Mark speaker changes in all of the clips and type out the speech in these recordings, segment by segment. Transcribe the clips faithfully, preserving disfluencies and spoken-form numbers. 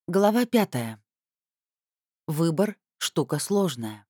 Speaker 1: Глава пятая. Выбор — штука сложная.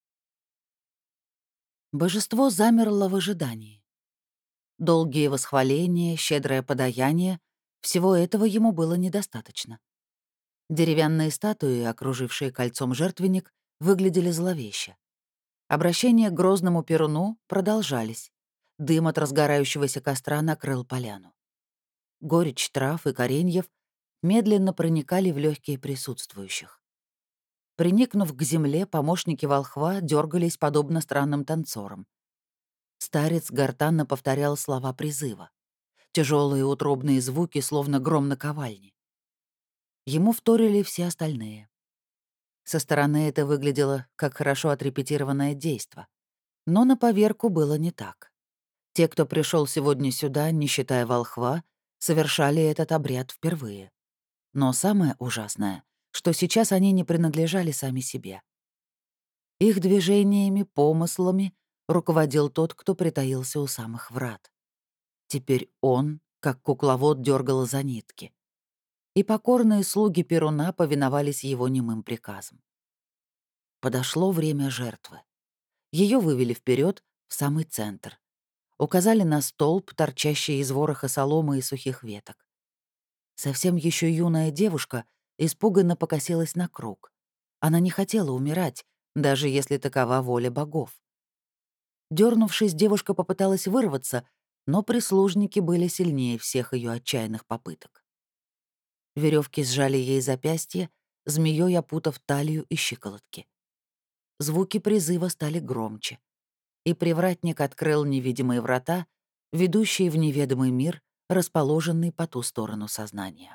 Speaker 1: Божество замерло в ожидании. Долгие восхваления, щедрое подаяние — всего этого ему было недостаточно. Деревянные статуи, окружившие кольцом жертвенник, выглядели зловеще. Обращения к грозному Перуну продолжались. Дым от разгорающегося костра накрыл поляну. Горечь трав и кореньев медленно проникали в легкие присутствующих. Приникнув к земле, помощники волхва дергались подобно странным танцорам. Старец гортанно повторял слова призыва. Тяжелые утробные звуки, словно гром наковальни. Ему вторили все остальные. Со стороны это выглядело как хорошо отрепетированное действо. Но на поверку было не так. Те, кто пришел сегодня сюда, не считая волхва, совершали этот обряд впервые. Но самое ужасное, что сейчас они не принадлежали сами себе. Их движениями, помыслами руководил тот, кто притаился у самых врат. Теперь он, как кукловод, дергал за нитки. И покорные слуги Перуна повиновались его немым приказам. Подошло время жертвы. Ее вывели вперед в самый центр. Указали на столб, торчащий из вороха соломы и сухих веток. Совсем еще юная девушка испуганно покосилась на круг. Она не хотела умирать, даже если такова воля богов. Дернувшись, девушка попыталась вырваться, но прислужники были сильнее всех ее отчаянных попыток. Веревки сжали ей запястье, змеей опутав талию и щиколотки. Звуки призыва стали громче, и привратник открыл невидимые врата, ведущие в неведомый мир, расположенный по ту сторону сознания.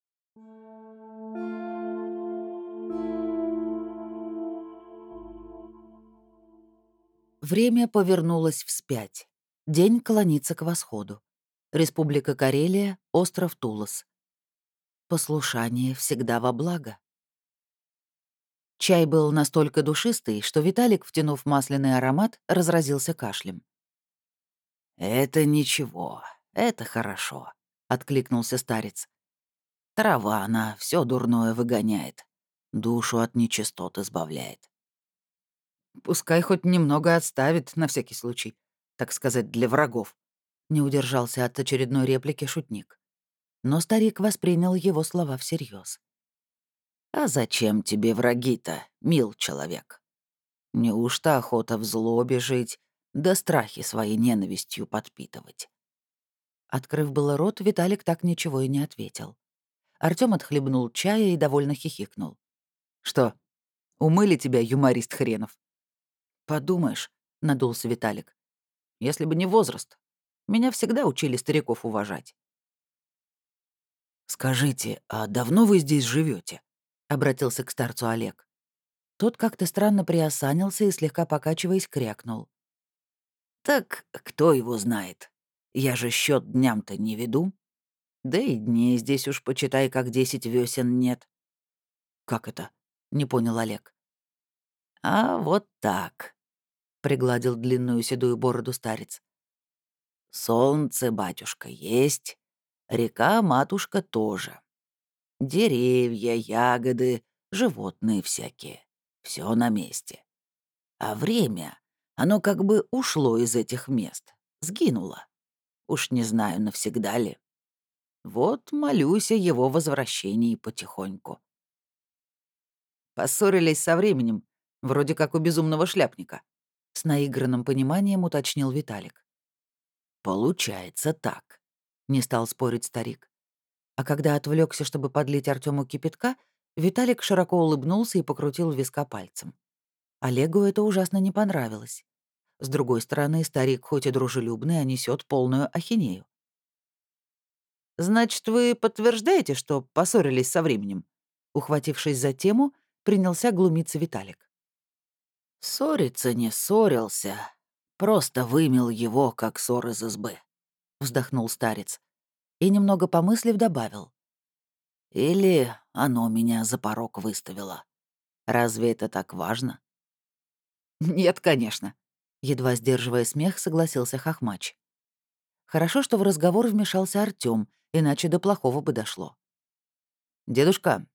Speaker 1: Время повернулось вспять. День клонится к восходу. Республика Карелия, остров Тулос. Послушание всегда во благо. Чай был настолько душистый, что Виталик, втянув масляный аромат, разразился кашлем.
Speaker 2: «Это ничего, это хорошо», — откликнулся старец. «Трава, она все дурное выгоняет, душу от нечистот избавляет».
Speaker 1: Пускай хоть немного отставит, на всякий случай, так сказать, для врагов. Не удержался от очередной реплики шутник. Но старик воспринял его слова всерьез.
Speaker 2: «А зачем тебе враги-то, мил человек? Неужто охота в злобе жить, да страхи свои ненавистью подпитывать?»
Speaker 1: Открыв было рот, Виталик так ничего и не ответил. Артём отхлебнул чая и довольно хихикнул. «Что, умыли тебя, юморист хренов?» «Подумаешь», — надулся Виталик. «Если бы не возраст, меня всегда учили стариков уважать».
Speaker 2: «Скажите, а давно вы здесь живете?
Speaker 1: Обратился к старцу Олег. Тот как-то странно приосанился и, слегка покачиваясь, крякнул.
Speaker 2: «Так кто его знает? Я же счет дням-то не веду. Да и дней здесь уж, почитай, как десять весен нет».
Speaker 1: «Как это?» — не понял Олег.
Speaker 2: «А вот так»,
Speaker 1: — пригладил длинную седую бороду старец.
Speaker 2: «Солнце, батюшка, есть, река-матушка тоже. Деревья, ягоды, животные всякие. Все на месте. А время, оно как бы ушло из этих мест, сгинуло. Уж не знаю, навсегда ли. Вот молюсь о его возвращении потихоньку».
Speaker 1: Поссорились со временем, вроде как у безумного шляпника. С наигранным пониманием уточнил Виталик.
Speaker 2: «Получается так»,
Speaker 1: — не стал спорить старик. А когда отвлекся, чтобы подлить Артему кипятка, Виталик широко улыбнулся и покрутил виска пальцем. Олегу это ужасно не понравилось. С другой стороны, старик хоть и дружелюбный, а несет полную ахинею. «Значит, вы подтверждаете, что поссорились со временем?» Ухватившись за тему, принялся глумиться Виталик.
Speaker 2: «Ссориться не ссорился, просто вымел его, как ссор из избы»,
Speaker 1: — вздохнул старец. И, немного помыслив, добавил.
Speaker 2: «Или оно меня за порог выставило. Разве это так важно?»
Speaker 1: «Нет, конечно», — едва сдерживая смех, согласился Хохмач. Хорошо, что в разговор вмешался Артём, иначе до плохого бы дошло. «Дедушка,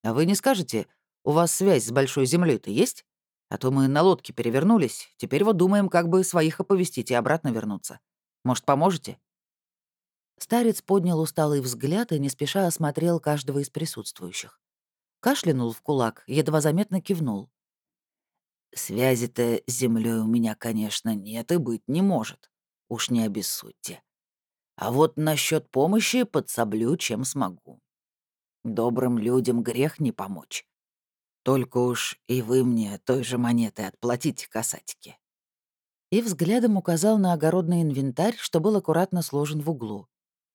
Speaker 2: А вы не скажете, у вас связь с Большой Землей-то есть? А то мы на лодке перевернулись, теперь вот думаем, как бы своих оповестить и обратно вернуться. Может, поможете?»
Speaker 1: Старец поднял усталый взгляд и не спеша осмотрел каждого из присутствующих. Кашлянул в кулак, едва заметно кивнул.
Speaker 2: «Связи-то с Землей у меня, конечно, нет и быть не может. Уж не обессудьте. А вот насчет помощи подсоблю, чем смогу. Добрым людям грех не помочь. Только уж и вы мне той же монетой отплатите, касатики».
Speaker 1: И взглядом указал на огородный инвентарь, что был аккуратно сложен в углу.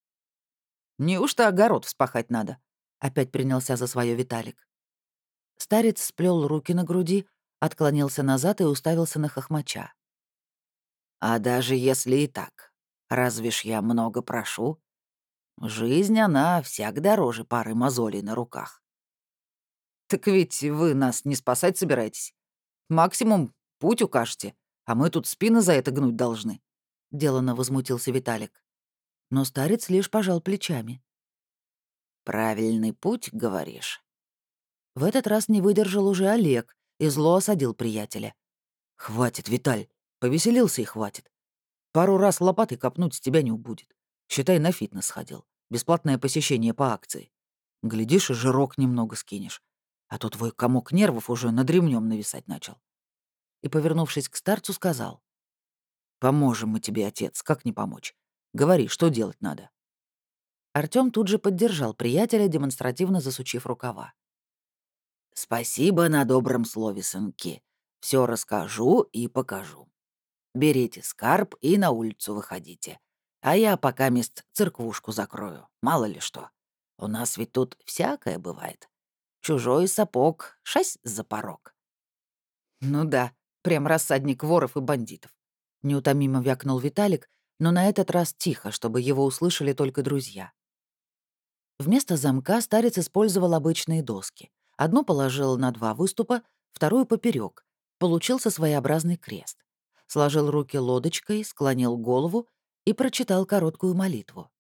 Speaker 2: «Неужто огород вспахать надо?» — опять принялся за свое Виталик.
Speaker 1: Старец сплел руки на груди, отклонился назад и уставился на хохмача.
Speaker 2: «А даже если и так, разве ж я много прошу? Жизнь, она всяк дороже пары мозолей на руках». «Так ведь вы нас не спасать собираетесь. Максимум путь укажете, а мы тут спины за это гнуть должны», — деланно возмутился Виталик.
Speaker 1: Но старец лишь пожал плечами.
Speaker 2: «Правильный путь, говоришь?»
Speaker 1: В этот раз не выдержал уже Олег и зло осадил приятеля.
Speaker 2: «Хватит, Виталь, повеселился и хватит. Пару раз лопатой копнуть с тебя не убудет. Считай, на фитнес сходил. Бесплатное посещение по акции. Глядишь, и жирок немного скинешь. А то твой комок нервов уже над ремнем нависать начал».
Speaker 1: И, повернувшись к старцу, сказал.
Speaker 2: «Поможем мы тебе, отец, как не помочь? Говори, что делать надо?»
Speaker 1: Артём тут же поддержал приятеля, демонстративно засучив рукава.
Speaker 2: «Спасибо на добром слове, сынки. Все расскажу и покажу. Берите скарб и на улицу выходите. А я пока мест церквушку закрою, мало ли что. У нас ведь тут всякое бывает. Чужой сапог, шась за порог».
Speaker 1: «Ну да, прям рассадник воров и бандитов», — неутомимо вякнул Виталик, но на этот раз тихо, чтобы его услышали только друзья. Вместо замка старец использовал обычные доски. Одну положил на два выступа, вторую — поперек. Получился своеобразный крест. Сложил руки лодочкой, склонил голову и прочитал короткую молитву.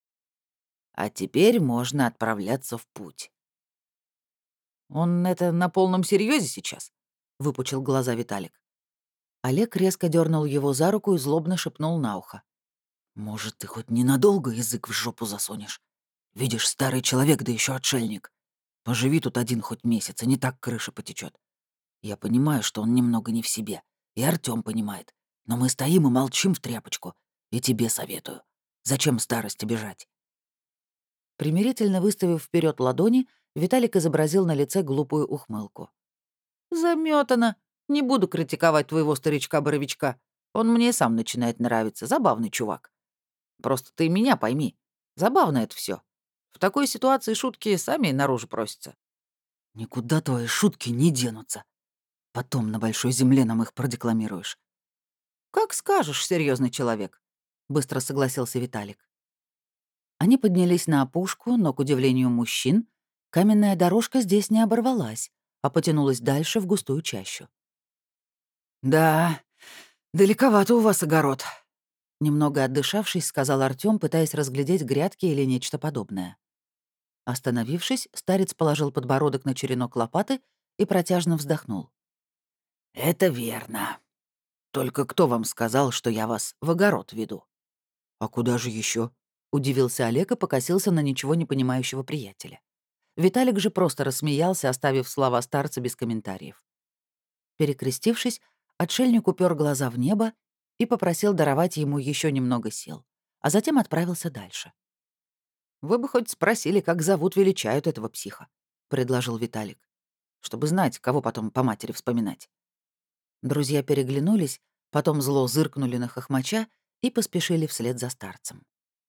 Speaker 2: «А теперь можно отправляться в путь».
Speaker 1: «Он это на полном серьезе сейчас?» — выпучил глаза Виталик. Олег резко дернул его за руку и злобно шепнул на ухо.
Speaker 2: «Может, ты хоть ненадолго язык в жопу засунешь? Видишь, старый человек, да еще отшельник. Поживи тут один хоть месяц, и не так крыша потечет. Я понимаю, что он немного не в себе, и Артём понимает. Но мы стоим и молчим в тряпочку. И тебе советую. Зачем старости бежать?»
Speaker 1: Примирительно выставив вперед ладони, Виталик изобразил на лице глупую ухмылку. «Замётано. Не буду критиковать твоего старичка-боровичка. Он мне сам начинает нравиться. Забавный чувак. Просто ты меня пойми. Забавно это все. В такой ситуации шутки сами наружу просятся».
Speaker 2: «Никуда твои шутки не денутся. Потом на большой земле нам их продекламируешь».
Speaker 1: «Как скажешь, серьезный человек», — быстро согласился Виталик. Они поднялись на опушку, но, к удивлению мужчин, каменная дорожка здесь не оборвалась, а потянулась дальше в густую чащу.
Speaker 2: «Да, далековато у вас огород»,
Speaker 1: — немного отдышавшись, сказал Артём, пытаясь разглядеть грядки или нечто подобное. Остановившись, старец положил подбородок на черенок лопаты и протяжно вздохнул.
Speaker 2: «Это верно. Только кто вам сказал, что я вас в огород веду?»
Speaker 1: «А куда же еще? Удивился Олег и покосился на ничего не понимающего приятеля. Виталик же просто рассмеялся, оставив слова старца без комментариев. Перекрестившись, отшельник упер глаза в небо и попросил даровать ему еще немного сил, а затем отправился дальше. «Вы бы хоть спросили, как зовут, величают этого психа», — предложил Виталик, «чтобы знать, кого потом по матери вспоминать». Друзья переглянулись, потом зло зыркнули на хохмача и поспешили вслед за старцем.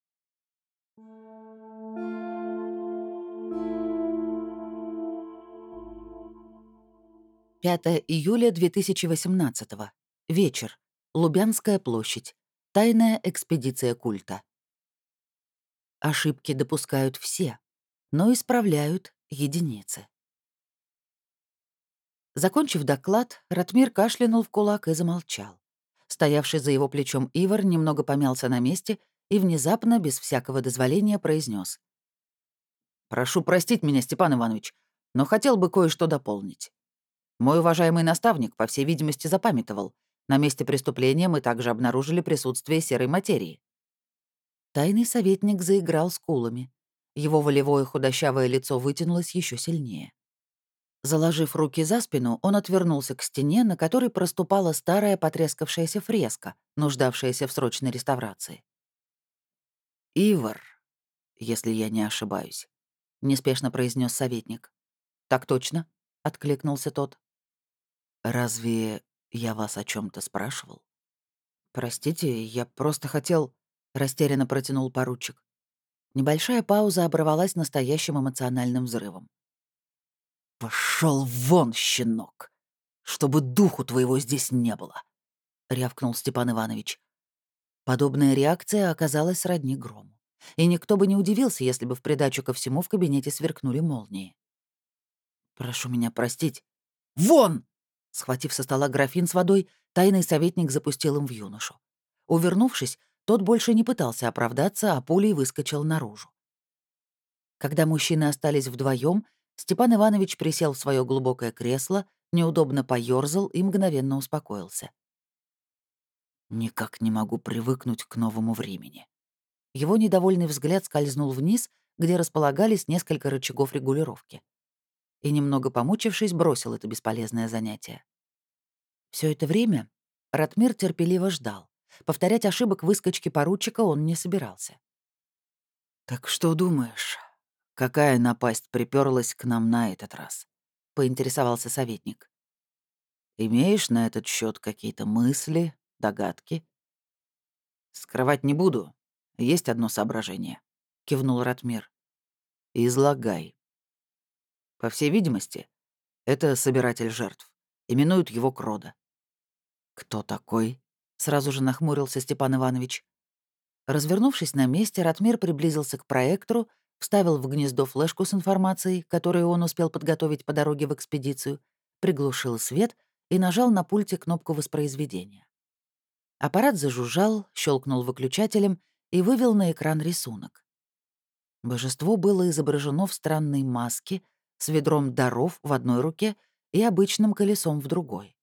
Speaker 1: пятое июля две тысячи восемнадцатого. Вечер. Лубянская площадь. Тайная экспедиция культа. Ошибки допускают все, но исправляют единицы. Закончив доклад, Ратмир кашлянул в кулак и замолчал. Стоявший за его плечом Ивар немного помялся на месте и внезапно, без всякого дозволения, произнес: «Прошу простить меня, Степан Иванович.
Speaker 2: но хотел бы кое-что дополнить. Мой уважаемый наставник, по всей видимости, запамятовал. На месте преступления мы также обнаружили присутствие серой материи.
Speaker 1: Тайный советник заиграл скулами. Его волевое худощавое лицо вытянулось еще сильнее. Заложив руки за спину, он отвернулся к стене, на которой проступала старая потрескавшаяся фреска, нуждавшаяся в срочной реставрации.
Speaker 2: «Ивар, если я не ошибаюсь», — неспешно произнес советник.
Speaker 1: «Так точно», — откликнулся тот.
Speaker 2: «Разве я вас о чем то спрашивал?»
Speaker 1: «Простите, я просто хотел...» — растерянно протянул поручик. Небольшая пауза оборвалась настоящим эмоциональным взрывом.
Speaker 2: Пошел вон, щенок! Чтобы духу твоего здесь не было!» — рявкнул Степан Иванович.
Speaker 1: Подобная реакция оказалась сродни грому. И никто бы не удивился, если бы в придачу ко всему в кабинете сверкнули молнии. «Прошу меня простить».
Speaker 2: «Вон!»
Speaker 1: Схватив со стола графин с водой, тайный советник запустил им в юношу. Увернувшись, тот больше не пытался оправдаться, а пулей выскочил наружу. Когда мужчины остались вдвоем, Степан Иванович присел в свое глубокое кресло, неудобно поёрзал и мгновенно успокоился.
Speaker 2: «Никак не могу привыкнуть к новому времени».
Speaker 1: Его недовольный взгляд скользнул вниз, где располагались несколько рычагов регулировки. И, немного помучившись, бросил это бесполезное занятие. Все это время Ратмир терпеливо ждал. Повторять ошибок выскочки поручика он не собирался.
Speaker 2: «Так что думаешь, какая напасть приперлась к нам на этот раз?» — поинтересовался советник. «Имеешь на этот счет какие-то мысли, догадки?» «Скрывать не буду. Есть одно соображение», — кивнул Ратмир. «Излагай». «По всей видимости, это собиратель жертв. Именуют его Крода».
Speaker 1: «Кто такой?» — сразу же нахмурился Степан Иванович. Развернувшись на месте, Ратмир приблизился к проектору, вставил в гнездо флешку с информацией, которую он успел подготовить по дороге в экспедицию, приглушил свет и нажал на пульте кнопку воспроизведения. Аппарат зажужжал, щелкнул выключателем и вывел на экран рисунок. Божество было изображено в странной маске, с ведром даров в одной руке и обычным колесом в другой.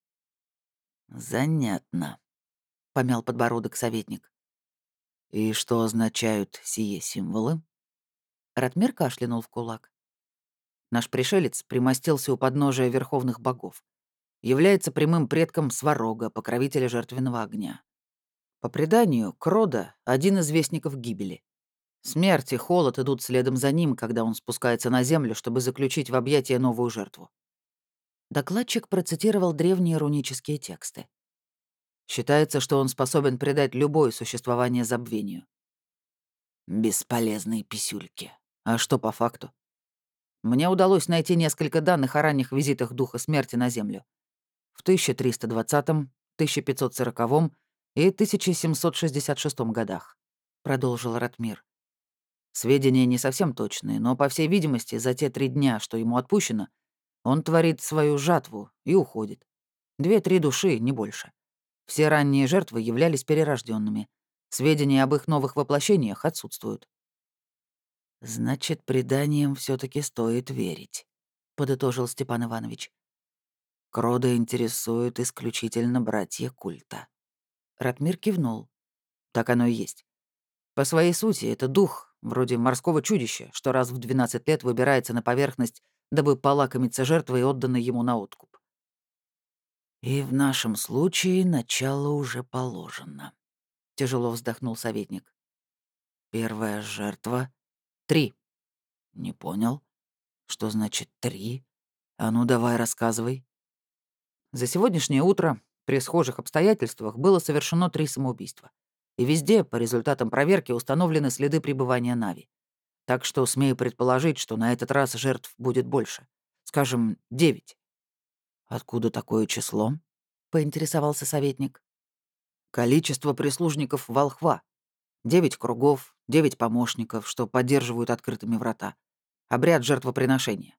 Speaker 2: «Занятно», — помял подбородок советник. «И что означают сие символы?»
Speaker 1: Ратмир кашлянул в кулак.
Speaker 2: Наш пришелец примостился у подножия верховных богов. Является прямым предком Сварога, покровителя жертвенного огня. По преданию, Крода — один из вестников гибели. Смерть и холод идут следом за ним, когда он спускается на землю, чтобы заключить в объятия новую жертву.
Speaker 1: Докладчик процитировал древние рунические тексты.
Speaker 2: Считается, что он способен придать любое существование забвению. Бесполезные писюльки. А что по факту? Мне удалось найти несколько данных о ранних визитах Духа Смерти на Землю. В тысяча триста двадцатом, тысяча пятьсот сороком и тысяча семьсот шестьдесят шестом годах, продолжил Ратмир. Сведения не совсем точные, но, по всей видимости, за те три дня, что ему отпущено, он творит свою жатву и уходит. Две-три души, не больше. Все ранние жертвы являлись перерожденными. Сведения об их новых воплощениях отсутствуют. «Значит, преданиям все таки стоит верить», — подытожил Степан Иванович. «Крода интересуют исключительно братья культа».
Speaker 1: Ратмир кивнул.
Speaker 2: Так оно и есть. По своей сути, это дух, вроде морского чудища, что раз в двенадцать лет выбирается на поверхность, дабы полакомиться жертвой, отданной ему на откуп.
Speaker 1: «И в нашем случае начало уже положено», — тяжело вздохнул советник.
Speaker 2: Первая жертва — три. Не понял. Что значит три? А ну давай рассказывай. За сегодняшнее утро при схожих обстоятельствах было совершено три самоубийства. И везде, по результатам проверки, установлены следы пребывания Нави. Так что смею предположить, что на этот раз жертв будет больше. Скажем, девять.
Speaker 1: «Откуда такое число?» — поинтересовался советник.
Speaker 2: Количество прислужников волхва. Девять кругов, девять помощников, что поддерживают открытыми врата. Обряд жертвоприношения.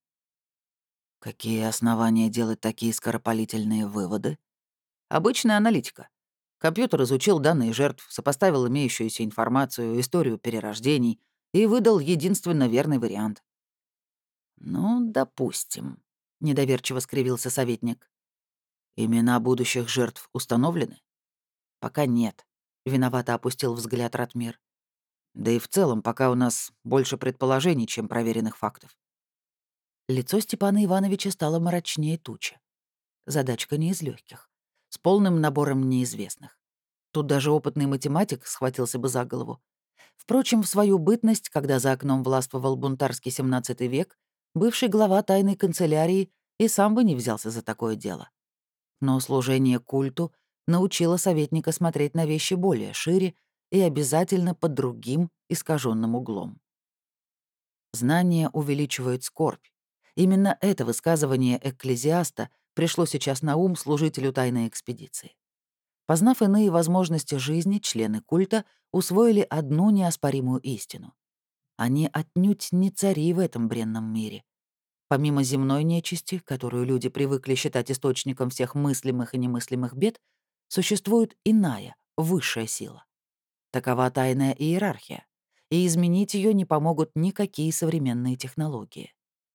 Speaker 1: Какие основания делать такие скоропалительные выводы?
Speaker 2: Обычная аналитика. Компьютер изучил данные жертв, сопоставил имеющуюся информацию, историю перерождений и выдал единственно верный вариант. «Ну, допустим», — недоверчиво скривился советник. «Имена будущих жертв установлены?» «Пока нет», — виновато опустил взгляд Ратмир. «Да и в целом пока у нас больше предположений, чем проверенных фактов». Лицо Степана Ивановича стало мрачнее тучи. Задачка не из легких, с полным набором неизвестных. Тут даже опытный математик схватился бы за голову. Впрочем, в свою бытность, когда за окном властвовал бунтарский семнадцатый век, бывший глава тайной канцелярии и сам бы не взялся за такое дело. Но служение культу научило советника смотреть на вещи более шире и обязательно под другим искаженным углом. Знания увеличивают скорбь. Именно это высказывание экклезиаста пришло сейчас на ум служителю тайной экспедиции. Познав иные возможности жизни, члены культа усвоили одну неоспоримую истину. Они отнюдь не цари в этом бренном мире. Помимо земной нечисти, которую люди привыкли считать источником всех мыслимых и немыслимых бед, существует иная, высшая сила. Такова тайная иерархия, и изменить ее не помогут никакие современные технологии.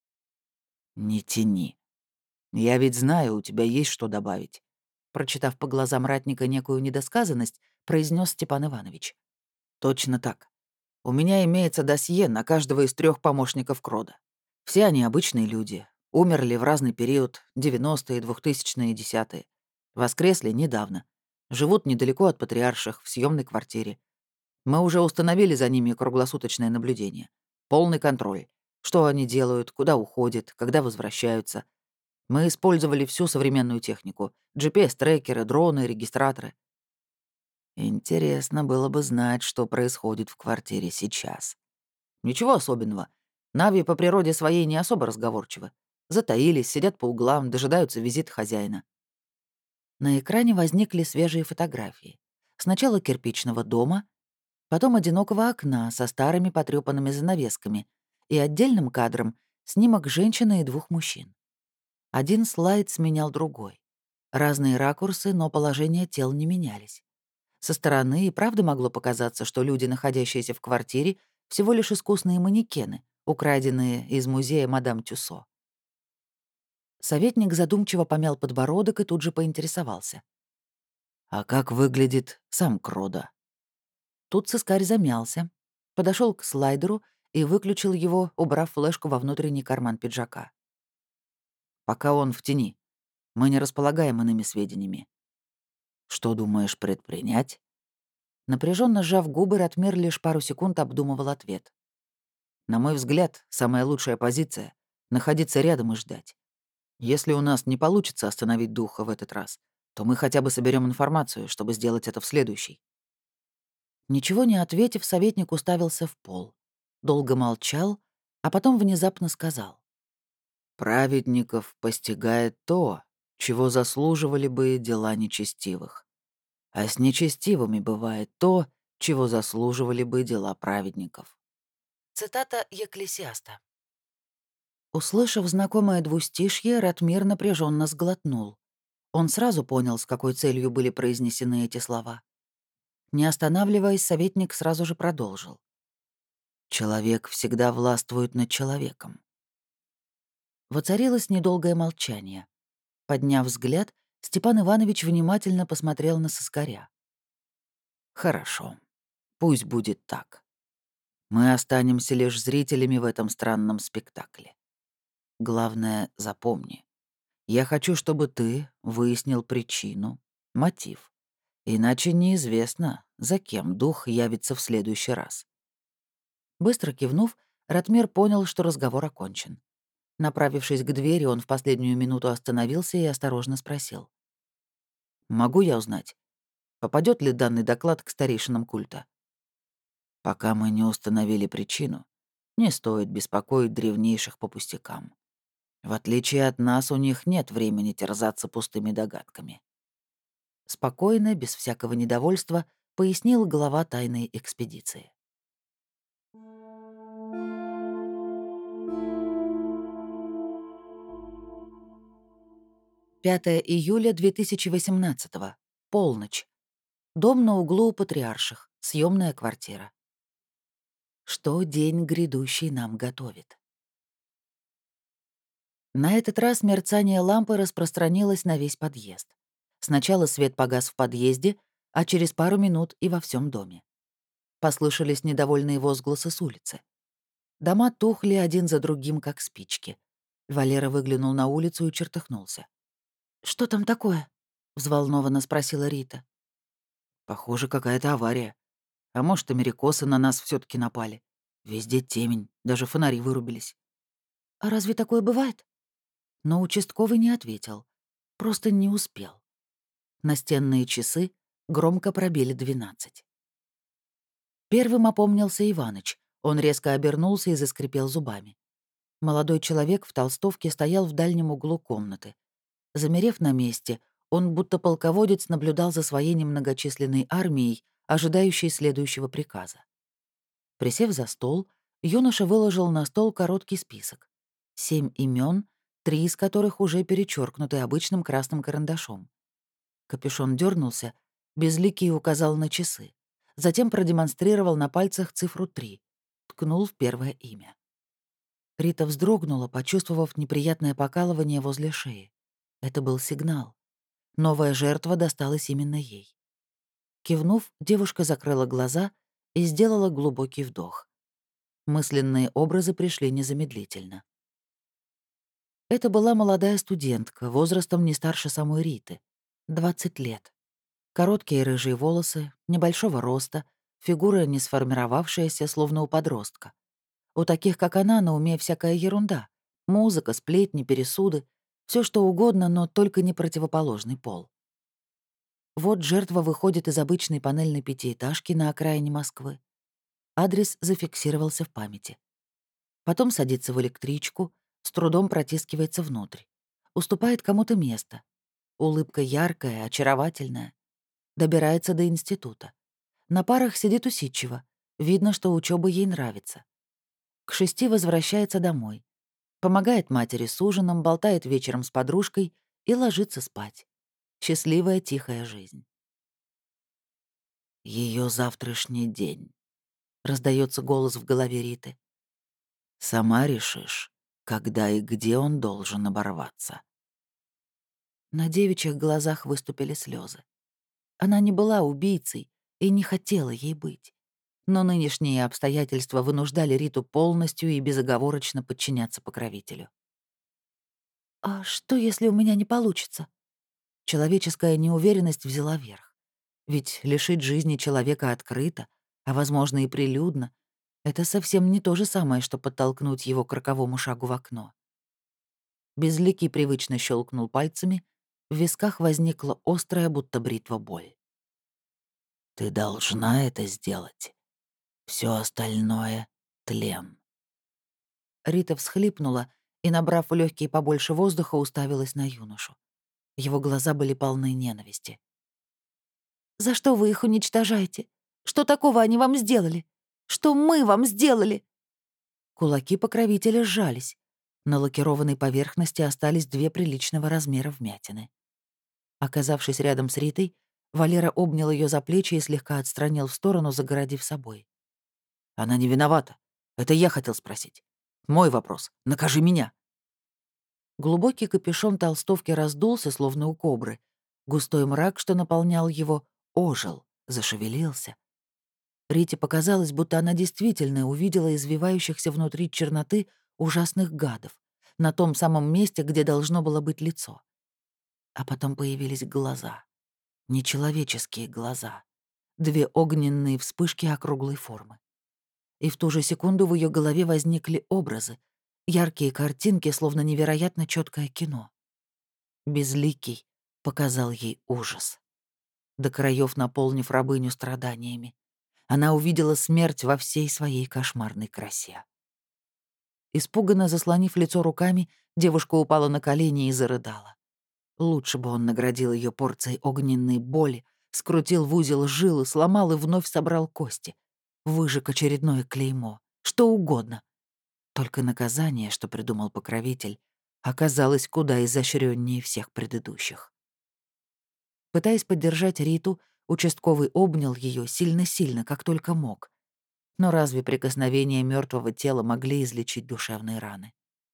Speaker 2: «Не тяни. Я ведь знаю, у тебя есть что добавить», прочитав по глазам ратника некую недосказанность, произнес Степан Иванович. «Точно так. У меня имеется досье на каждого из трех помощников Крода. Все они обычные люди, умерли в разный период, девяностые, двухтысячные, десятые. Воскресли недавно. Живут недалеко от патриарших, в съемной квартире. Мы уже установили за ними круглосуточное наблюдение. Полный контроль. Что они делают, куда уходят, когда возвращаются. Мы использовали всю современную технику. джи пи эс-трекеры, дроны, регистраторы. Интересно было бы знать, что происходит в квартире сейчас. Ничего особенного. Нави по природе своей не особо разговорчивы. Затаились, сидят по углам, дожидаются визита хозяина. На экране возникли свежие фотографии. Сначала кирпичного дома, потом одинокого окна со старыми потрёпанными занавесками и отдельным кадром снимок женщины и двух мужчин. Один слайд сменял другой. Разные ракурсы, но положение тел не менялись. Со стороны и правда могло показаться, что люди, находящиеся в квартире, всего лишь искусные манекены, украденные из музея мадам Тюссо. Советник задумчиво помял подбородок и тут же поинтересовался. «А как выглядит сам Крода?» Тут сыскарь замялся, подошел к слайдеру и выключил его, убрав флешку во внутренний карман пиджака. «Пока он в тени. Мы не располагаем иными сведениями. Что думаешь предпринять?» Напряженно сжав губы, Ратмир лишь пару секунд обдумывал ответ. «На мой взгляд, самая лучшая позиция — находиться рядом и ждать. Если у нас не получится остановить духа в этот раз, то мы хотя бы соберем информацию, чтобы сделать это в следующий». Ничего не ответив, советник уставился в пол. Долго молчал, а потом внезапно сказал. «Праведников постигает то, чего заслуживали бы дела нечестивых. А с нечестивыми бывает то, чего заслуживали бы дела праведников». Цитата Екклесиаста. Услышав знакомое двустишье, Ратмир напряженно сглотнул. Он сразу понял, с какой целью были произнесены эти слова. Не останавливаясь, советник сразу же продолжил. «Человек всегда властвует над человеком». Воцарилось недолгое молчание. Подняв взгляд, Степан Иванович внимательно посмотрел на сыскаря. «Хорошо. Пусть будет так. Мы останемся лишь зрителями в этом странном спектакле. Главное, запомни. Я хочу, чтобы ты выяснил причину, мотив. Иначе неизвестно, за кем дух явится в следующий раз». Быстро кивнув, Ратмир понял, что разговор окончен. Направившись к двери, он в последнюю минуту остановился и осторожно спросил. «Могу я узнать, попадет ли данный доклад к старейшинам культа?» «Пока мы не установили причину, не стоит беспокоить древнейших по пустякам. В отличие от нас, у них нет времени терзаться пустыми догадками». Спокойно, без всякого недовольства, пояснил глава тайной экспедиции. пятое июля две тысячи восемнадцатого. Полночь. Дом на углу у Патриарших. Съемная квартира. Что день грядущий нам готовит?
Speaker 1: На этот раз мерцание лампы распространилось на весь подъезд. Сначала свет погас в подъезде, а через пару минут и во всем доме. Послышались недовольные возгласы с улицы. Дома тухли один за другим, как спички. Валера выглянул на улицу и чертыхнулся. «Что там такое?» — взволнованно спросила Рита.
Speaker 2: Похоже, какая-то авария. А может, америкосы на нас все таки напали. Везде темень, даже фонари вырубились.
Speaker 1: «А разве такое бывает?» Но участковый не ответил. Просто не успел. Настенные часы громко пробили двенадцать. Первым опомнился Иваныч. Он резко обернулся и заскрипел зубами. Молодой человек в толстовке стоял в дальнем углу комнаты. Замерев на месте, он, будто полководец, наблюдал за своей немногочисленной армией, ожидающей следующего приказа. Присев за стол, юноша выложил на стол короткий список. Семь имен, три из которых уже перечеркнуты обычным красным карандашом. Капюшон дернулся, безликий указал на часы. Затем продемонстрировал на пальцах цифру три, ткнул в первое имя. Рита вздрогнула, почувствовав неприятное покалывание возле шеи. Это был сигнал. Новая жертва досталась именно ей. Кивнув, девушка закрыла глаза и сделала глубокий вдох. Мысленные образы пришли незамедлительно. Это была молодая студентка, возрастом не старше самой Риты. двадцать лет. Короткие рыжие волосы, небольшого роста, фигура не сформировавшаяся, словно у подростка. У таких, как она, на уме всякая ерунда. Музыка, сплетни, пересуды. Все что угодно, но только не противоположный пол. Вот жертва выходит из обычной панельной пятиэтажки на окраине Москвы. Адрес зафиксировался в памяти. Потом садится в электричку, с трудом протискивается внутрь. Уступает кому-то место. Улыбка яркая, очаровательная. Добирается до института. На парах сидит усидчиво. Видно, что учёба ей нравится. К шести возвращается домой. Помогает матери с ужином, болтает вечером с подружкой и ложится спать. Счастливая, тихая жизнь.
Speaker 2: Ее завтрашний день.
Speaker 1: Раздается голос в голове Риты.
Speaker 2: Сама решишь, когда и где он должен оборваться.
Speaker 1: На девичьих глазах выступили слезы. Она не была убийцей и не хотела ей быть. Но нынешние обстоятельства вынуждали Риту полностью и безоговорочно подчиняться покровителю. «А что, если у меня не получится?» Человеческая неуверенность взяла верх. Ведь лишить жизни человека открыто, а, возможно, и прилюдно, это совсем не то же самое, что подтолкнуть его к роковому шагу в окно. Безликий привычно щелкнул пальцами, в висках возникла острая, будто бритва, боль.
Speaker 2: Ты должна это сделать. Все остальное — тлен.
Speaker 1: Рита всхлипнула и, набрав в легкие побольше воздуха, уставилась на юношу. Его глаза были полны ненависти. «За что вы их уничтожаете? Что такого они вам сделали? Что мы вам сделали?» Кулаки покровителя сжались. На лакированной поверхности остались две приличного размера вмятины. Оказавшись рядом с Ритой, Валера обнял ее за плечи и слегка отстранил в сторону, загородив собой.
Speaker 2: Она не виновата. Это я хотел спросить. Мой вопрос. Накажи меня.
Speaker 1: Глубокий капюшон толстовки раздулся, словно у кобры. Густой мрак, что наполнял его, ожил, зашевелился. Рите показалось, будто она действительно увидела извивающихся внутри черноты ужасных гадов на том самом месте, где должно было быть лицо. А потом появились глаза. Нечеловеческие глаза. Две огненные вспышки округлой формы. И в ту же секунду в ее голове возникли образы, яркие картинки, словно невероятно четкое кино. Безликий показал ей ужас, до краев наполнив рабыню страданиями. Она увидела смерть во всей своей кошмарной красе. Испуганно заслонив лицо руками, девушка упала на колени и зарыдала. Лучше бы он наградил ее порцией огненной боли, скрутил в узел жилы, сломал и вновь собрал кости, выжег очередное клеймо, что угодно. Только наказание, что придумал покровитель, оказалось куда изощреннее всех предыдущих. Пытаясь поддержать Риту, участковый обнял ее сильно-сильно, как только мог. Но разве прикосновения мертвого тела могли излечить душевные раны?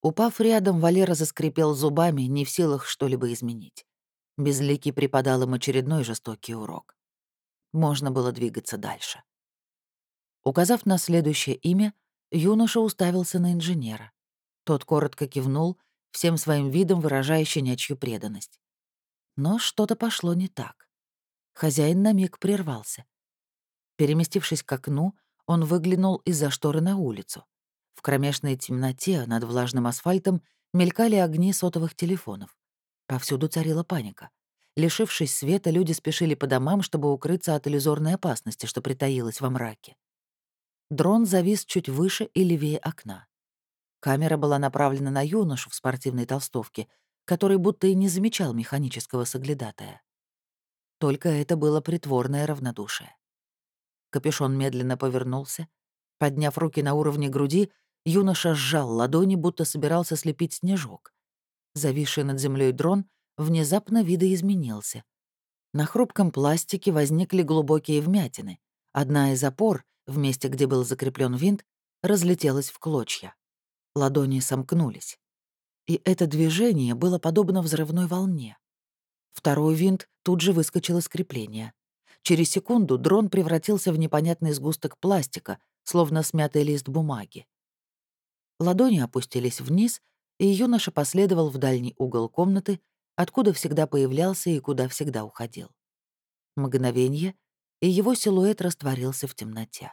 Speaker 1: Упав рядом, Валера заскрипел зубами, не в силах что-либо изменить. Безликий преподал им очередной жестокий урок. Можно было двигаться дальше. Указав на следующее имя, юноша уставился на инженера. Тот коротко кивнул, всем своим видом выражая щенячью преданность. Но что-то пошло не так. Хозяин на миг прервался. Переместившись к окну, он выглянул из-за шторы на улицу. В кромешной темноте над влажным асфальтом мелькали огни сотовых телефонов. Повсюду царила паника. Лишившись света, люди спешили по домам, чтобы укрыться от иллюзорной опасности, что притаилась во мраке. Дрон завис чуть выше и левее окна. Камера была направлена на юношу в спортивной толстовке, который будто и не замечал механического соглядатая. Только это было притворное равнодушие. Капюшон медленно повернулся. Подняв руки на уровне груди, юноша сжал ладони, будто собирался слепить снежок. Зависший над землей дрон внезапно видоизменился. На хрупком пластике возникли глубокие вмятины. Одна из опор, в месте, где был закреплен винт, разлетелась в клочья. Ладони сомкнулись. И это движение было подобно взрывной волне. Второй винт тут же выскочил из крепления. Через секунду дрон превратился в непонятный сгусток пластика, словно смятый лист бумаги. Ладони опустились вниз, и юноша последовал в дальний угол комнаты, откуда всегда появлялся и куда всегда уходил. Мгновенье, и его силуэт растворился в темноте.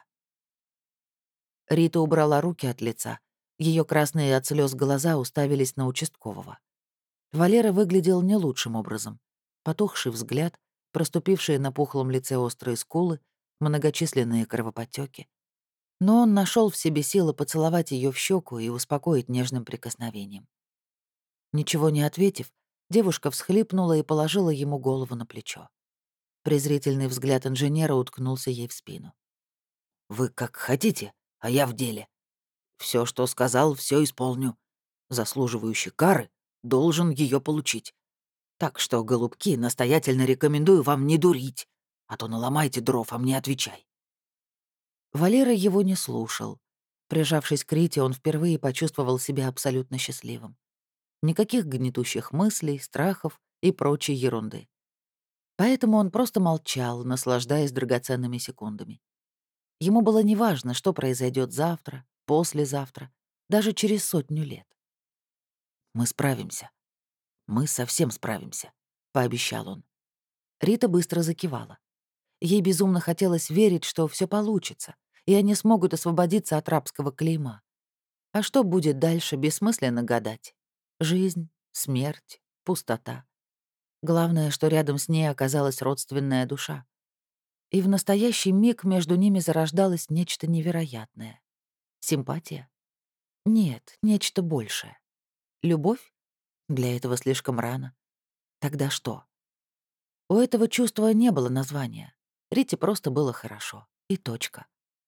Speaker 1: Рита убрала руки от лица. Ее красные от слез глаза уставились на участкового. Валера выглядел не лучшим образом. Потухший взгляд, проступившие на пухлом лице острые скулы, многочисленные кровоподтеки. Но он нашел в себе силы поцеловать ее в щеку и успокоить нежным прикосновением. Ничего не ответив, девушка всхлипнула и положила ему голову на плечо. Презрительный взгляд инженера уткнулся ей в спину.
Speaker 2: «Вы как хотите, а я в деле. Все, что сказал, все исполню. Заслуживающий кары должен ее получить. Так что, голубки, настоятельно рекомендую вам не дурить, а то наломайте дров, а мне отвечай».
Speaker 1: Валера его не слушал. Прижавшись к Рите, он впервые почувствовал себя абсолютно счастливым. Никаких гнетущих мыслей, страхов и прочей ерунды. Поэтому он просто молчал, наслаждаясь драгоценными секундами. Ему было неважно, что произойдет завтра, послезавтра, даже через сотню лет.
Speaker 2: «Мы справимся. Мы совсем справимся», — пообещал он.
Speaker 1: Рита быстро закивала. Ей безумно хотелось верить, что все получится, и они смогут освободиться от рабского клейма. А что будет дальше, бессмысленно гадать. Жизнь, смерть, пустота. Главное, что рядом с ней оказалась родственная душа. И в настоящий миг между ними зарождалось нечто невероятное. Симпатия? Нет, нечто большее. Любовь? Для этого слишком рано. Тогда что? У этого чувства не было названия. Рите просто было хорошо. И точка.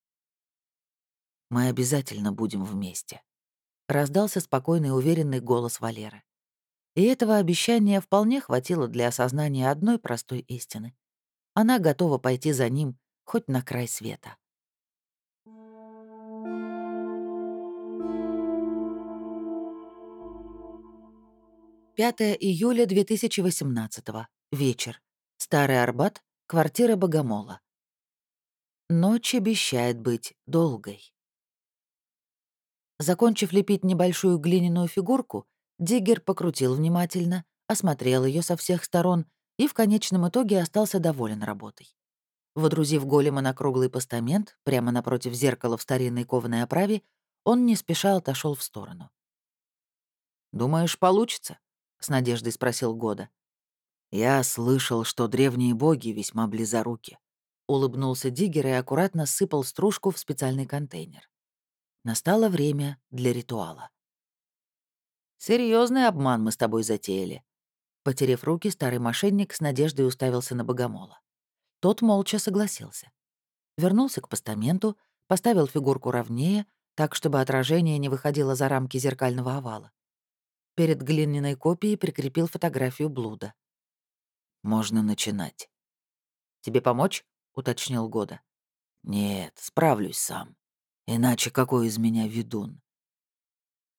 Speaker 2: «Мы обязательно будем вместе»,
Speaker 1: — раздался спокойный и уверенный голос Валеры. И этого обещания вполне хватило для осознания одной простой истины. Она готова пойти за ним хоть на край света. пятое июля две тысячи восемнадцатого. Вечер. Старый Арбат, квартира Богомола. Ночь обещает быть долгой. Закончив лепить небольшую глиняную фигурку, Диггер покрутил внимательно, осмотрел ее со всех сторон и в конечном итоге остался доволен работой. Водрузив голема на круглый постамент, прямо напротив зеркала в старинной кованой оправе, он не спеша отошел в сторону.
Speaker 2: «Думаешь, получится?»
Speaker 1: — с надеждой спросил Года.
Speaker 2: «Я слышал, что древние боги весьма близоруки».
Speaker 1: Улыбнулся Диггер и аккуратно сыпал стружку в специальный контейнер. Настало время для ритуала. Серьезный обман мы с тобой затеяли». Потерев руки, старый мошенник с надеждой уставился на Богомола. Тот молча согласился. Вернулся к постаменту, поставил фигурку ровнее, так, чтобы отражение не выходило за рамки зеркального овала. Перед глиняной копией прикрепил фотографию блуда.
Speaker 2: «Можно начинать».
Speaker 1: «Тебе помочь?» — уточнил Года.
Speaker 2: «Нет, справлюсь сам. Иначе какой из меня ведун?»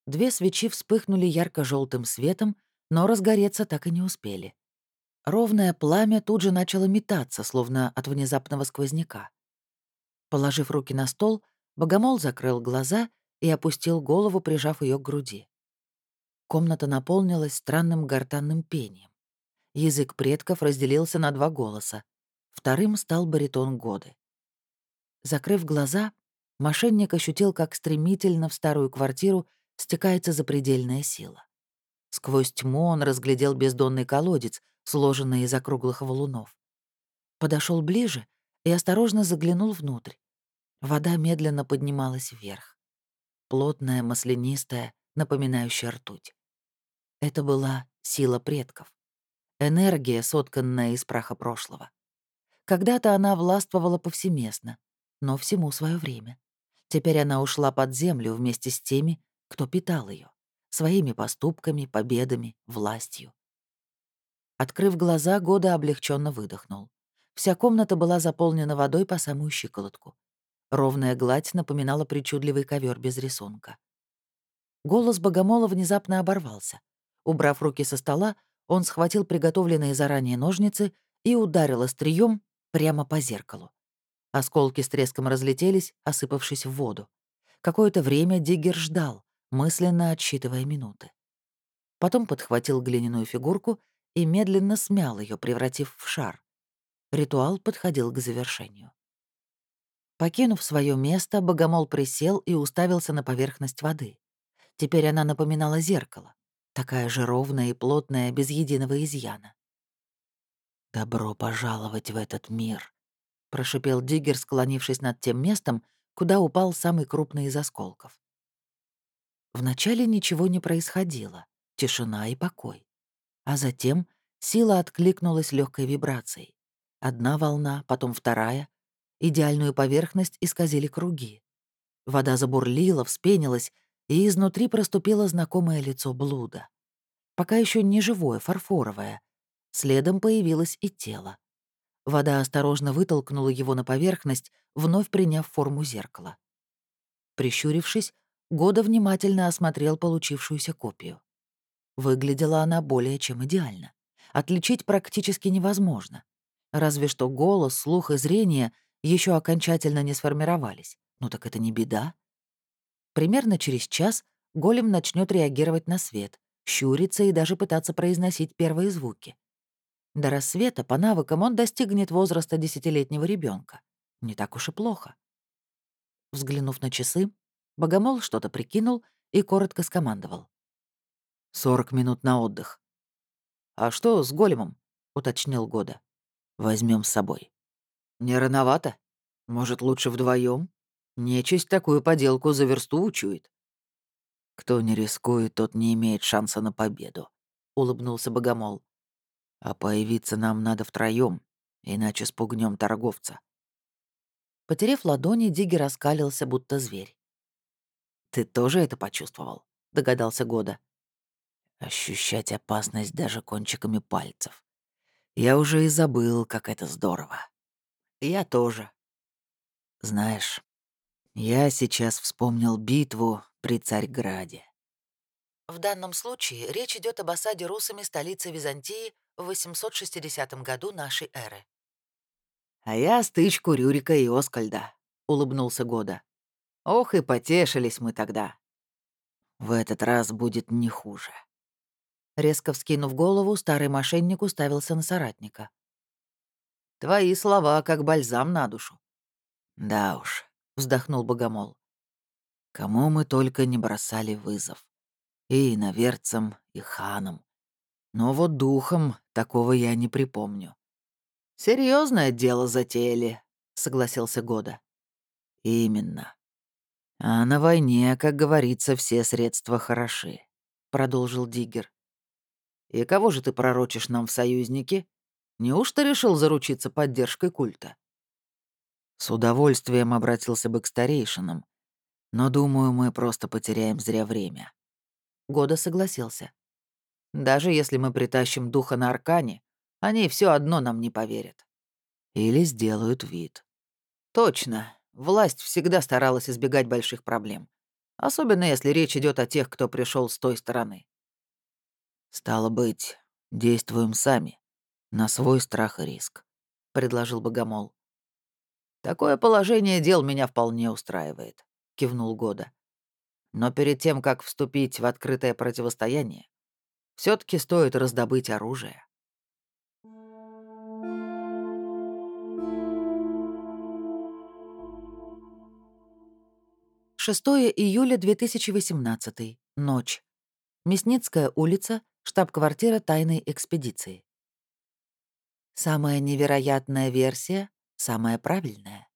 Speaker 1: Две свечи вспыхнули ярко желтым светом, но разгореться так и не успели. Ровное пламя тут же начало метаться, словно от внезапного сквозняка. Положив руки на стол, Богомол закрыл глаза и опустил голову, прижав ее к груди. Комната наполнилась странным гортанным пением. Язык предков разделился на два голоса. Вторым стал баритон Годы. Закрыв глаза, мошенник ощутил, как стремительно в старую квартиру стекается запредельная сила. Сквозь тьму он разглядел бездонный колодец, сложенный из округлых валунов. Подошел ближе и осторожно заглянул внутрь. Вода медленно поднималась вверх. Плотная, маслянистая, напоминающая ртуть. Это была сила предков. Энергия, сотканная из праха прошлого. Когда-то она властвовала повсеместно, но всему свое время. Теперь она ушла под землю вместе с теми, кто питал ее, своими поступками, победами, властью. Открыв глаза, Года облегченно выдохнул. Вся комната была заполнена водой по самую щиколотку. Ровная гладь напоминала причудливый ковер без рисунка. Голос Богомола внезапно оборвался. Убрав руки со стола, он схватил приготовленные заранее ножницы и ударил острием прямо по зеркалу. Осколки с треском разлетелись, осыпавшись в воду. Какое-то время Диггер ждал, мысленно отсчитывая минуты. Потом подхватил глиняную фигурку и медленно смял ее, превратив в шар. Ритуал подходил к завершению. Покинув свое место, Богомол присел и уставился на поверхность воды. Теперь она напоминала зеркало, такая же ровная и плотная, без единого изъяна. «Добро пожаловать в этот мир», — прошипел Диггер, склонившись над тем местом, куда упал самый крупный из осколков. Вначале ничего не происходило, тишина и покой. А затем сила откликнулась легкой вибрацией. Одна волна, потом вторая. Идеальную поверхность исказили круги. Вода забурлила, вспенилась, и изнутри проступило знакомое лицо блуда. Пока еще не живое, фарфоровое. Следом появилось и тело. Вода осторожно вытолкнула его на поверхность, вновь приняв форму зеркала. Прищурившись, Года внимательно осмотрел получившуюся копию. Выглядела она более чем идеально. Отличить практически невозможно. Разве что голос, слух и зрение еще окончательно не сформировались. Ну так это не беда. Примерно через час голем начнет реагировать на свет, щуриться и даже пытаться произносить первые звуки. До рассвета по навыкам он достигнет возраста десятилетнего ребенка. Не так уж и плохо. Взглянув на часы, Богомол что-то прикинул и коротко скомандовал. «Сорок минут на отдых». «А что с големом?» — уточнил Года. Возьмем с собой». «Не рановато? Может, лучше вдвоем? Нечисть такую поделку за версту учует». «Кто не рискует, тот не имеет шанса на победу», — улыбнулся Богомол. «А появиться нам надо втроем, иначе спугнем торговца». Потерев ладони, Диггер раскалился, будто зверь. «Ты тоже это почувствовал?» — догадался Года. «Ощущать опасность даже кончиками пальцев. Я уже и забыл, как это здорово». «Я тоже». «Знаешь, я сейчас вспомнил битву при Царьграде». В данном случае речь идет об осаде русами столицы Византии в восемьсот шестидесятом году нашей эры. «А я стычку Рюрика и Оскальда», — улыбнулся Года. «Ох, и потешились мы тогда». «В этот раз будет не хуже». Резко вскинув голову, старый мошенник уставился на соратника. «Твои слова как бальзам на душу». «Да уж», — вздохнул Богомол. «Кому мы только не бросали вызов. И иноверцам, и ханам. Но вот духом такого я не припомню». Серьезное дело затеяли», — согласился Года. «Именно. А на войне, как говорится, все средства хороши», — продолжил Диггер. «И кого же ты пророчишь нам в союзники? Неужто решил заручиться поддержкой культа?» С удовольствием обратился бы к старейшинам, но, думаю, мы просто потеряем зря время. Года согласился. «Даже если мы притащим духа на Аркане, они все одно нам не поверят. Или сделают вид». «Точно. Власть всегда старалась избегать больших проблем.
Speaker 2: Особенно если речь идет о тех, кто пришел с той стороны. «Стало быть, действуем сами, на свой страх и риск», — предложил Богомол. «Такое положение дел меня вполне устраивает», — кивнул Года. «Но перед тем, как вступить в открытое противостояние, все таки стоит раздобыть оружие».
Speaker 1: шестого июля две тысячи восемнадцатого. Ночь. Мясницкая улица, штаб-квартира тайной экспедиции. Самая невероятная версия — самая правильная.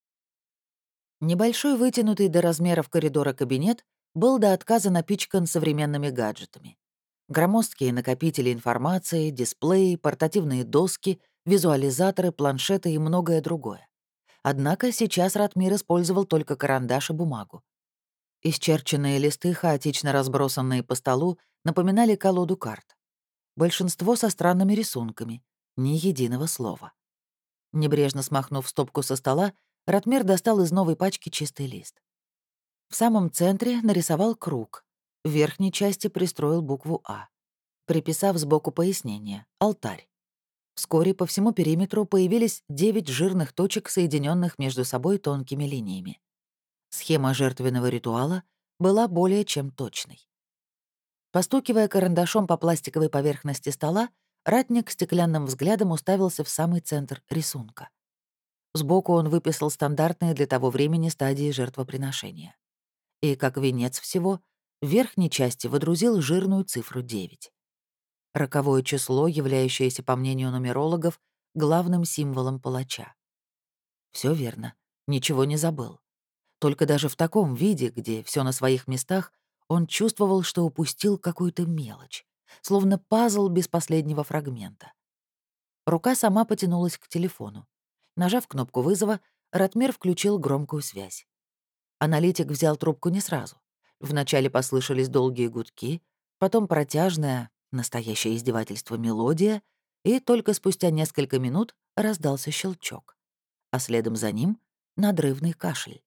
Speaker 1: Небольшой вытянутый до размеров коридора кабинет был до отказа напичкан современными гаджетами. Громоздкие накопители информации, дисплеи, портативные доски, визуализаторы, планшеты и многое другое. Однако сейчас Ратмир использовал только карандаш и бумагу. Исчерченные листы, хаотично разбросанные по столу, напоминали колоду карт. Большинство со странными рисунками, ни единого слова. Небрежно смахнув стопку со стола, Ратмир достал из новой пачки чистый лист. В самом центре нарисовал круг. В верхней части пристроил букву «А», приписав сбоку пояснение — «Алтарь». Вскоре по всему периметру появились девять жирных точек, соединенных между собой тонкими линиями. Схема жертвенного ритуала была более чем точной. Постукивая карандашом по пластиковой поверхности стола, ратник стеклянным взглядом уставился в самый центр рисунка. Сбоку он выписал стандартные для того времени стадии жертвоприношения. И, как венец всего, в верхней части водрузил жирную цифру девять. Роковое число, являющееся, по мнению нумерологов, главным символом палача. Все верно, ничего не забыл. Только даже в таком виде, где все на своих местах, он чувствовал, что упустил какую-то мелочь, словно пазл без последнего фрагмента. Рука сама потянулась к телефону. Нажав кнопку вызова, Ратмир включил громкую связь. Аналитик взял трубку не сразу. Вначале послышались долгие гудки, потом протяжная, настоящее издевательство, мелодия, и только спустя несколько минут раздался щелчок. А следом за ним — надрывный кашель.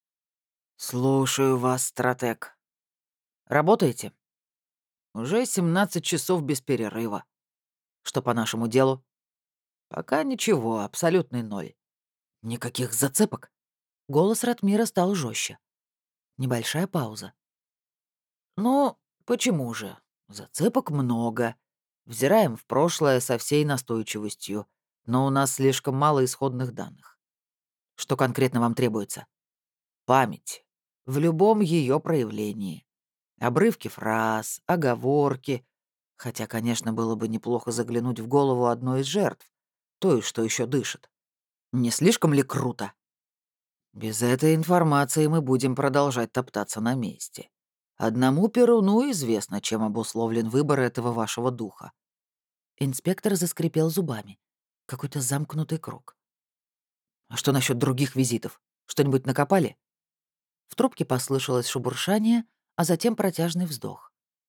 Speaker 2: «Слушаю вас, стратег. Работаете?» «Уже семнадцать часов без перерыва. Что по нашему делу?» «Пока ничего, абсолютный ноль. Никаких зацепок?»
Speaker 1: Голос Ратмира стал жестче. Небольшая пауза.
Speaker 2: «Ну, почему же? Зацепок много. Взираем в прошлое со всей настойчивостью, но у нас слишком мало исходных данных. Что конкретно вам требуется? Память. В любом ее проявлении. Обрывки фраз, оговорки. Хотя, конечно, было бы неплохо заглянуть в голову одной из жертв, той, что еще дышит. Не слишком ли круто? Без этой информации мы будем продолжать топтаться на месте. Одному Перуну известно, чем обусловлен выбор этого вашего духа.
Speaker 1: Инспектор заскрипел зубами. Какой-то замкнутый круг.
Speaker 2: А что насчет других визитов? Что-нибудь накопали?
Speaker 1: В трубке послышалось шебуршание, а затем протяжный вздох.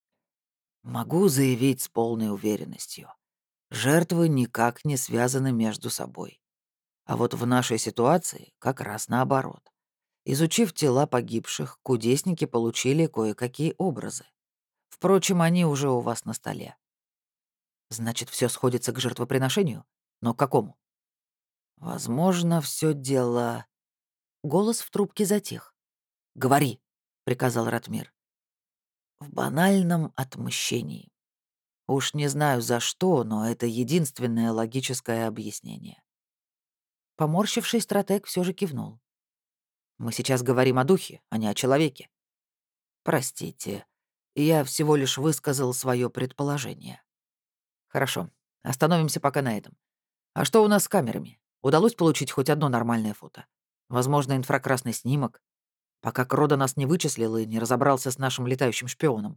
Speaker 2: Могу заявить с полной уверенностью. Жертвы никак не связаны между собой. А вот в нашей ситуации как раз наоборот. Изучив тела погибших, кудесники получили кое-какие образы. Впрочем, они уже у вас на столе. Значит, все сходится к жертвоприношению? Но к какому? Возможно, все дело...
Speaker 1: Голос в трубке затих.
Speaker 2: «Говори», — приказал Ратмир. «В банальном отмщении. Уж не знаю за что, но это единственное логическое объяснение».
Speaker 1: Поморщивший стратег все же кивнул.
Speaker 2: Мы сейчас говорим о духе, а не о человеке. Простите, я всего лишь высказал свое предположение. Хорошо, остановимся пока на этом. А что у нас с камерами? Удалось получить хоть одно нормальное фото? Возможно, инфракрасный снимок? Пока Крода нас не вычислил и не разобрался с нашим летающим шпионом.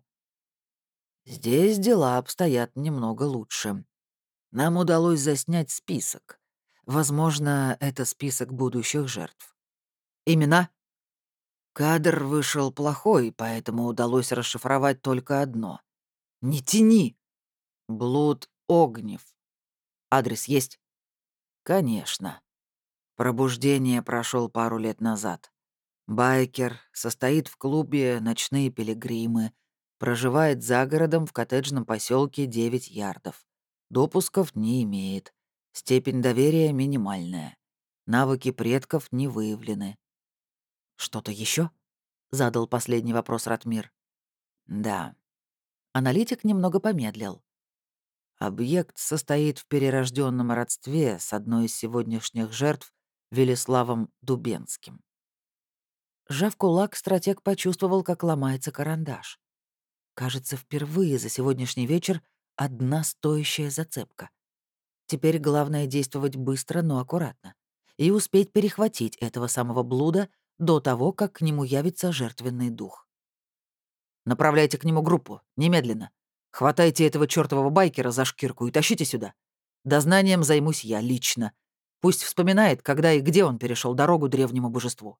Speaker 2: Здесь дела обстоят немного лучше. Нам удалось заснять список. Возможно, это список будущих жертв. Имена? Кадр вышел плохой, поэтому удалось расшифровать только одно. «Не тяни!» «Блуд Огнев». Адрес есть? Конечно. Пробуждение прошел пару лет назад. Байкер, состоит в клубе «Ночные пилигримы», проживает за городом в коттеджном поселке девять ярдов. Допусков не имеет. Степень доверия минимальная. Навыки предков не выявлены. «Что-то еще? Задал последний вопрос Ратмир. «Да». Аналитик немного помедлил. Объект состоит в перерожденном родстве с одной из сегодняшних жертв Велиславом Дубенским. Сжав кулак, стратег почувствовал, как ломается карандаш. Кажется, впервые за сегодняшний вечер одна стоящая зацепка. Теперь главное действовать быстро, но аккуратно. И успеть перехватить этого самого блуда до того, как к нему явится жертвенный дух. «Направляйте к нему группу, немедленно. Хватайте этого чёртового байкера за шкирку и тащите сюда. Дознанием займусь я лично. Пусть вспоминает, когда и где он перешел дорогу древнему божеству».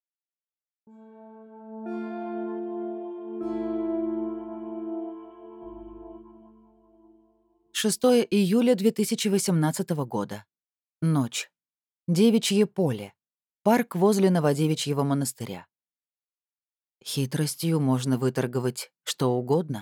Speaker 1: шестое июля две тысячи восемнадцатого года. Ночь. Девичье поле. Парк возле Новодевичьего монастыря. Хитростью можно выторговать что угодно.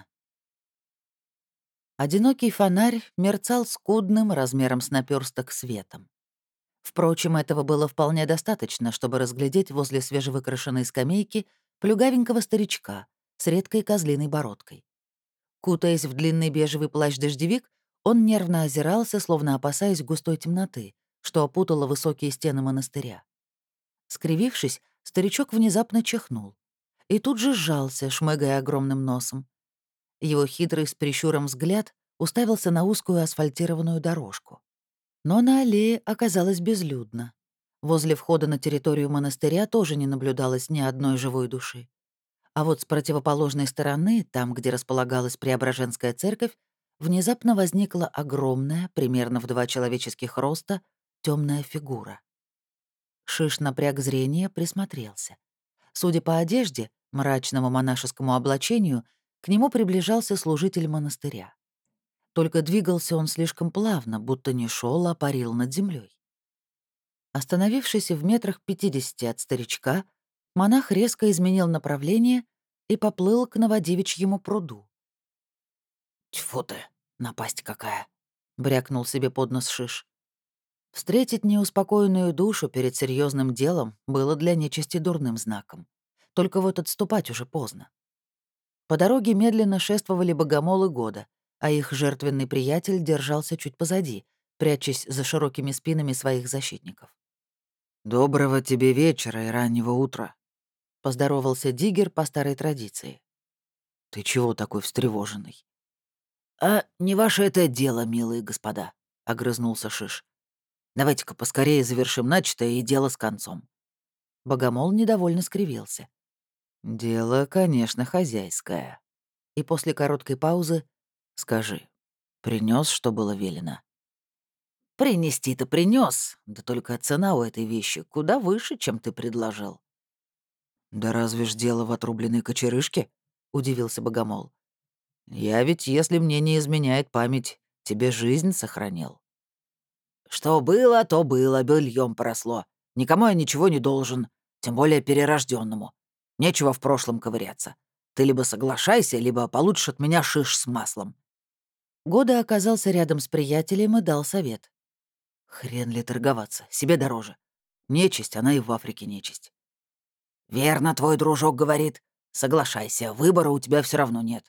Speaker 1: Одинокий фонарь мерцал скудным размером с наперсток светом. Впрочем, этого было вполне достаточно, чтобы разглядеть возле свежевыкрашенной скамейки плюгавенького старичка с редкой козлиной бородкой. Кутаясь в длинный бежевый плащ-дождевик, он нервно озирался, словно опасаясь густой темноты, что опутала высокие стены монастыря. Скривившись, старичок внезапно чихнул и тут же сжался, шмыгая огромным носом. Его хитрый с прищуром взгляд уставился на узкую асфальтированную дорожку. Но на аллее оказалось безлюдно. Возле входа на территорию монастыря тоже не наблюдалось ни одной живой души. А вот с противоположной стороны, там, где располагалась Преображенская церковь, внезапно возникла огромная, примерно в два человеческих роста, темная фигура. Шиш напряг зрение, присмотрелся. Судя по одежде, мрачному монашескому облачению, к нему приближался служитель монастыря. Только двигался он слишком плавно, будто не шел, а парил над землей. Остановившись в метрах пятидесяти от старичка, монах резко изменил направление и поплыл к Новодевичьему пруду. «Тьфу ты, напасть какая!» — брякнул себе под нос Шиш. Встретить неуспокоенную душу перед серьезным делом было для нечисти дурным знаком. Только вот отступать уже поздно. По дороге медленно шествовали богомолы года, а их жертвенный приятель держался чуть позади, прячась за широкими спинами своих защитников.
Speaker 2: «Доброго тебе вечера и раннего утра»,
Speaker 1: — поздоровался Диггер по старой традиции.
Speaker 2: «Ты чего такой встревоженный?» «А не ваше это дело, милые господа», — огрызнулся Шиш. «Давайте-ка поскорее завершим начатое и дело с концом».
Speaker 1: Богомол недовольно скривился.
Speaker 2: «Дело, конечно, хозяйское». И после короткой паузы «Скажи, принес, что было велено?» «Принести-то принес, да только цена у этой вещи куда выше, чем ты предложил». «Да разве ж дело в отрубленной кочерышке?» — удивился Богомол. «Я ведь, если мне не изменяет память, тебе жизнь сохранил». «Что было, то было, быльем поросло. Никому я ничего не должен, тем более перерожденному. Нечего в прошлом ковыряться. Ты либо соглашайся, либо получишь от меня шиш с маслом».
Speaker 1: Года оказался рядом с приятелем и дал совет.
Speaker 2: «Хрен ли торговаться, себе дороже. Нечисть, она и в Африке нечисть». «Верно, твой дружок говорит. Соглашайся, выбора у тебя все равно нет».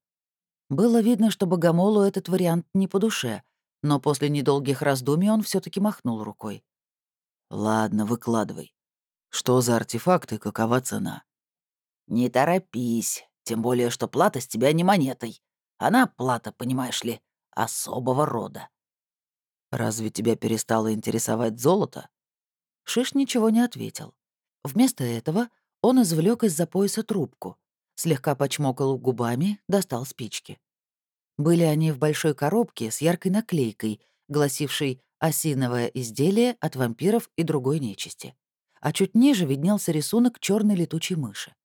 Speaker 1: Было видно, что Богомолу этот вариант не по душе, но после недолгих раздумий он все таки махнул рукой.
Speaker 2: «Ладно, выкладывай. Что за артефакт и какова цена?» «Не торопись, тем более, что плата с тебя не монетой. Она плата, понимаешь ли, особого рода». «Разве тебя перестало интересовать золото?»
Speaker 1: Шиш ничего не ответил. Вместо этого он извлек из-за пояса трубку, слегка почмокал губами, достал спички. Были они в большой коробке с яркой наклейкой, гласившей «Осиновое изделие от вампиров и другой нечисти». А чуть ниже виднелся рисунок черной летучей мыши.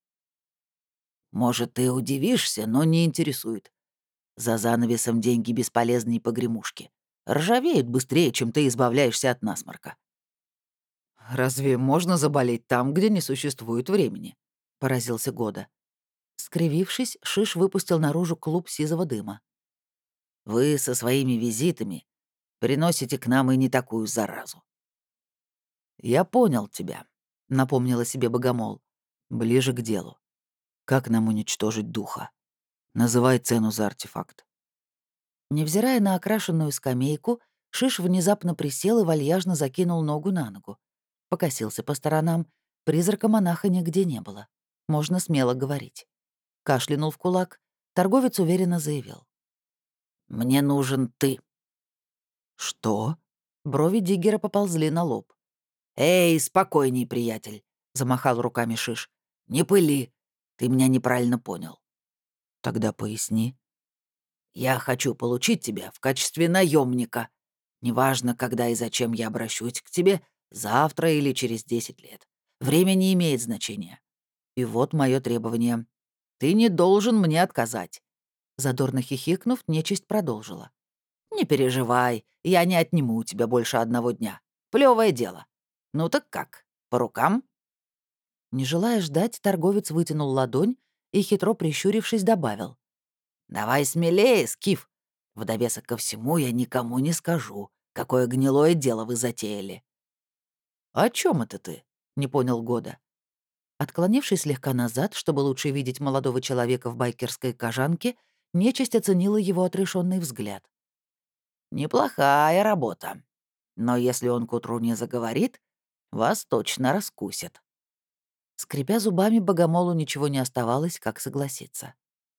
Speaker 2: «Может, ты удивишься, но не интересует. За занавесом деньги бесполезные погремушки. Ржавеют быстрее, чем ты избавляешься от насморка». разве можно заболеть там, где не существует времени?» — поразился Года.
Speaker 1: Скривившись, Шиш выпустил наружу клуб сизого дыма.
Speaker 2: «Вы со своими визитами приносите к нам и не такую заразу». «Я понял тебя», — напомнила себе Богомол. «Ближе к делу. Как нам уничтожить духа? Называй цену за артефакт».
Speaker 1: Невзирая на окрашенную скамейку, Шиш внезапно присел и вальяжно закинул ногу на ногу. Покосился по сторонам. Призрака монаха нигде не было. Можно смело говорить. Кашлянул в кулак. Торговец уверенно заявил.
Speaker 2: «Мне нужен ты».
Speaker 1: «Что?» Брови Диггера поползли на лоб.
Speaker 2: «Эй, спокойней, приятель», — замахал руками Шиш. «Не пыли. Ты меня неправильно понял».
Speaker 1: «Тогда поясни».
Speaker 2: «Я хочу получить тебя в качестве наемника. Неважно, когда и зачем я обращусь к тебе, завтра или через десять лет. Время не имеет значения. И вот мое требование. Ты не должен мне отказать».
Speaker 1: Задорно хихикнув, нечисть продолжила.
Speaker 2: «Не переживай, я не отниму у тебя больше одного дня. Плевое дело. Ну так как, по рукам?»
Speaker 1: Не желая ждать, торговец вытянул ладонь и, хитро прищурившись, добавил.
Speaker 2: «Давай смелее, Скиф. В довесок ко всему я никому не скажу, какое гнилое дело вы затеяли».
Speaker 1: «О чем это ты?» — не понял Года. Отклонившись слегка назад, чтобы лучше видеть молодого человека в байкерской кожанке, нечисть оценила его отрешенный взгляд.
Speaker 2: «Неплохая работа. Но если он к утру не заговорит, вас точно раскусит».
Speaker 1: Скрипя зубами, богомолу ничего не оставалось, как согласиться.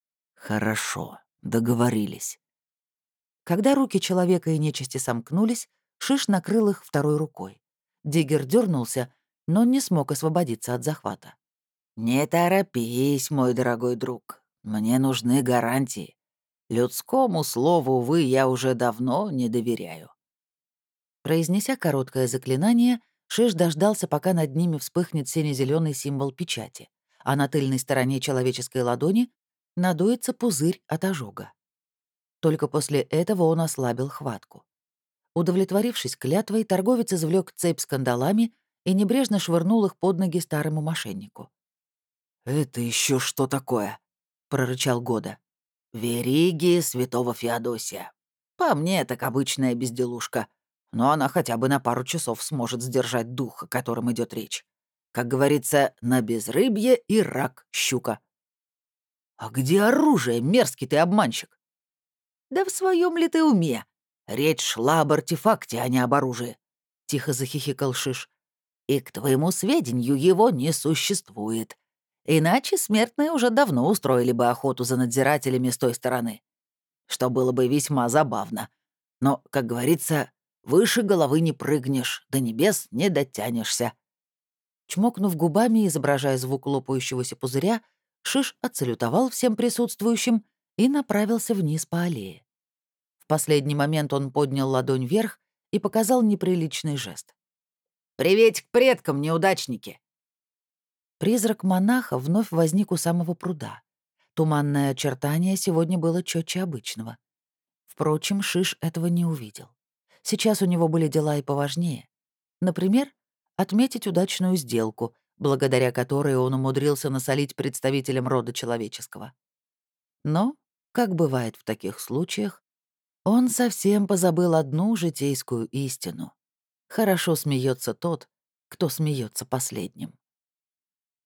Speaker 2: «Хорошо, договорились».
Speaker 1: Когда руки человека и нечисти сомкнулись, Шиш накрыл их второй рукой. Диггер дернулся, но не смог освободиться от захвата.
Speaker 2: «Не торопись, мой дорогой друг. Мне нужны гарантии. Людскому слову, увы, я уже давно не доверяю».
Speaker 1: Произнеся короткое заклинание, Шиш дождался, пока над ними вспыхнет сине-зеленый символ печати, а на тыльной стороне человеческой ладони надуется пузырь от ожога. Только после этого он ослабил хватку. Удовлетворившись клятвой, торговец извлек цепь с кандалами и небрежно швырнул их под ноги старому мошеннику.
Speaker 2: «Это еще что такое?»
Speaker 1: — прорычал Года.
Speaker 2: «Вериги святого Феодосия. По мне, так обычная безделушка. Но она хотя бы на пару часов сможет сдержать дух, о котором идет речь. Как говорится, на безрыбье и рак щука». «А где оружие, мерзкий ты обманщик?» «Да в своем ли ты уме? Речь шла об артефакте, а не об оружии», — тихо захихикал Шиш. «И, к твоему сведению, его не существует. Иначе смертные уже давно устроили бы охоту за надзирателями с той стороны. Что было бы весьма забавно. Но, как говорится, выше головы не прыгнешь, до небес не дотянешься».
Speaker 1: Чмокнув губами, изображая звук лопающегося пузыря, Шиш отсалютовал всем присутствующим и направился вниз по аллее. В последний момент он поднял ладонь вверх и показал неприличный жест.
Speaker 2: «Приветик предкам, неудачники!»
Speaker 1: Призрак монаха вновь возник у самого пруда. Туманное очертание сегодня было четче обычного. Впрочем, Шиш этого не увидел. Сейчас у него были дела и поважнее. Например, отметить удачную сделку, благодаря которой он умудрился насолить представителям рода человеческого. Но, как бывает в таких случаях, он совсем позабыл одну житейскую истину. Хорошо смеется тот, кто смеется последним.